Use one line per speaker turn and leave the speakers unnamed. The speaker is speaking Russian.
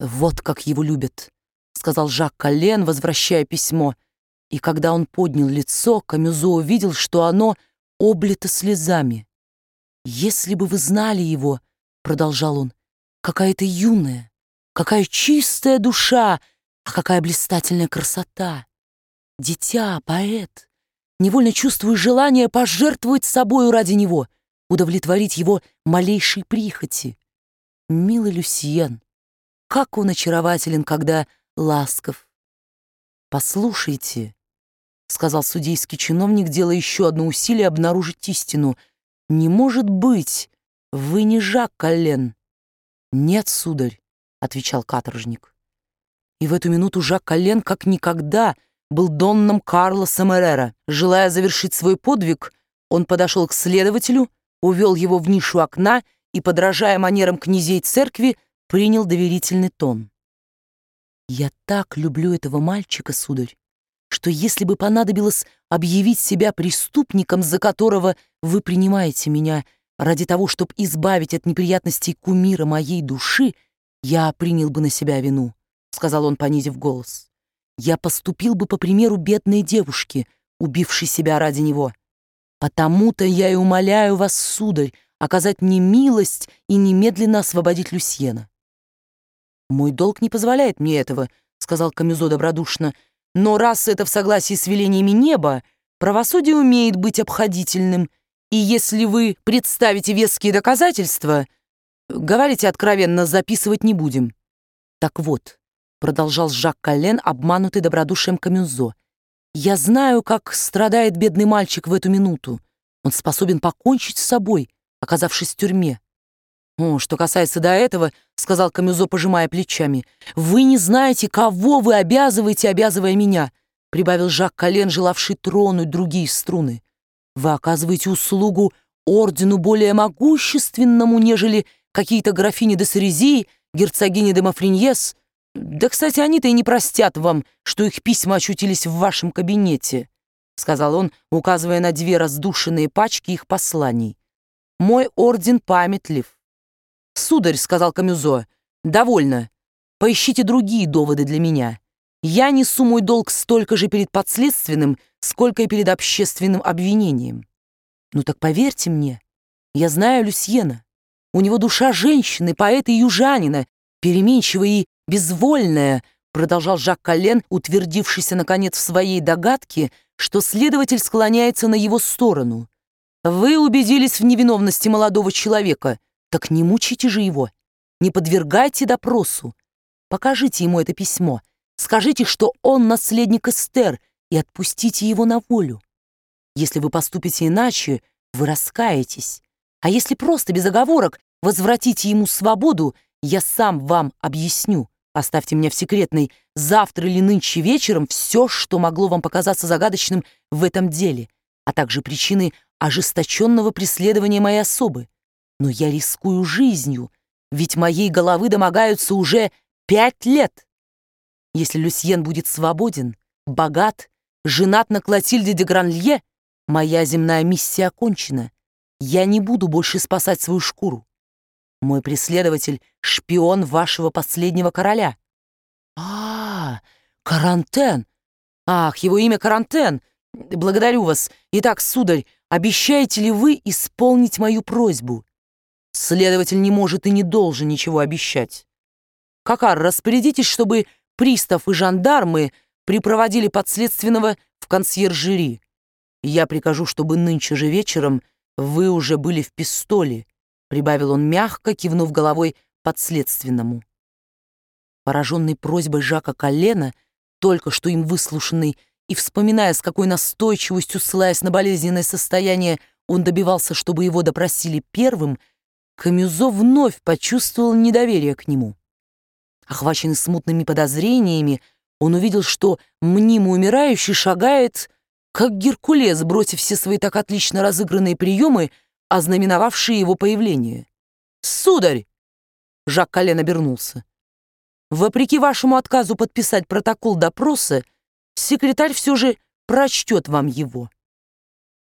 «Вот как его любят», — сказал Жак Коллен, возвращая письмо. И когда он поднял лицо, Камюзо увидел, что оно облито слезами. «Если бы вы знали его, — продолжал он, — какая-то юная, какая чистая душа, а какая блистательная красота! Дитя, поэт, невольно чувствую желание пожертвовать собою ради него, удовлетворить его малейшей прихоти. Милый Люсьен, как он очарователен, когда ласков!» «Послушайте, — сказал судейский чиновник, делая еще одно усилие обнаружить истину, — не может быть, вы не Жак Коллен?» «Нет, сударь, — отвечал каторжник». И в эту минуту Жак Коллен как никогда был донном Карлоса Эррера. Желая завершить свой подвиг, он подошел к следователю, увел его в нишу окна и, подражая манерам князей церкви, принял доверительный тон. «Я так люблю этого мальчика, сударь, что если бы понадобилось объявить себя преступником, за которого вы принимаете меня, ради того, чтобы избавить от неприятностей кумира моей души, я принял бы на себя вину», — сказал он, понизив голос. «Я поступил бы по примеру бедной девушки, убившей себя ради него. Потому-то я и умоляю вас, сударь, оказать мне милость и немедленно освободить Люсьена». «Мой долг не позволяет мне этого», — сказал Камюзо добродушно, «но раз это в согласии с велениями неба, правосудие умеет быть обходительным, и если вы представите веские доказательства, говорите откровенно, записывать не будем». «Так вот», — продолжал Жак Коллен, обманутый добродушием Камюзо, «я знаю, как страдает бедный мальчик в эту минуту. Он способен покончить с собой, оказавшись в тюрьме». «О, что касается до этого, — сказал Камюзо, пожимая плечами, — вы не знаете, кого вы обязываете, обязывая меня», — прибавил Жак Коллен, желавший тронуть другие струны. «Вы оказываете услугу ордену более могущественному, нежели какие-то графини де Сарези, герцогини де Мафриньес. Да, кстати, они-то и не простят вам, что их письма очутились в вашем кабинете», — сказал он, указывая на 2 раздушенные пачки их посланий. «Мой орден памятлив». «Сударь, — сказал Камюзо, — довольно. Поищите другие доводы для меня. Я несу мой долг столько же перед подследственным, сколько и перед общественным обвинением». «Ну так поверьте мне, я знаю Люсьена. У него душа женщины, поэта и южанина, переменчивая и безвольная», — продолжал Жак Коллен, утвердившийся, наконец, в своей догадке, что следователь склоняется на его сторону. «Вы убедились в невиновности молодого человека. Так не мучите же его, не подвергайте допросу. Покажите ему это письмо, скажите, что он наследник Эстер, и отпустите его на волю. Если вы поступите иначе, вы раскаетесь. А если просто без оговорок возвратите ему свободу, я сам вам объясню, оставьте меня в секретной, завтра или нынче вечером все, что могло вам показаться загадочным в этом деле, а также причины ожесточенного преследования моей особы. Но я рискую жизнью, ведь моей головы домогаются уже 5 лет. Если Люсьен будет свободен, богат, женат на Клотильде де Гранлье, моя земная миссия окончена. Я не буду больше спасать свою шкуру. Мой преследователь — шпион вашего последнего короля». Карантен! Ах, его имя Карантен! Благодарю вас. Итак, сударь, обещаете ли вы исполнить мою просьбу?» «Следователь не может и не должен ничего обещать. Кокар, распорядитесь, чтобы пристав и жандармы припроводили подследственного в консьержери. Я прикажу, чтобы нынче же вечером вы уже были в Пистоле», — прибавил он мягко, кивнув головой подследственному. Пораженный просьбой Жака Коллена, только что им выслушанный, и вспоминая, с какой настойчивостью, ссылаясь на болезненное состояние, он добивался, чтобы его допросили первым, Камюзо вновь почувствовал недоверие к нему. Охваченный смутными подозрениями, он увидел, что мнимый умирающий шагает, как Геркулес, бросив все свои так отлично разыгранные приемы, ознаменовавшие его появление. «Сударь!» — Жак Коллен обернулся. «Вопреки вашему отказу подписать протокол допроса, секретарь все же прочтет вам его».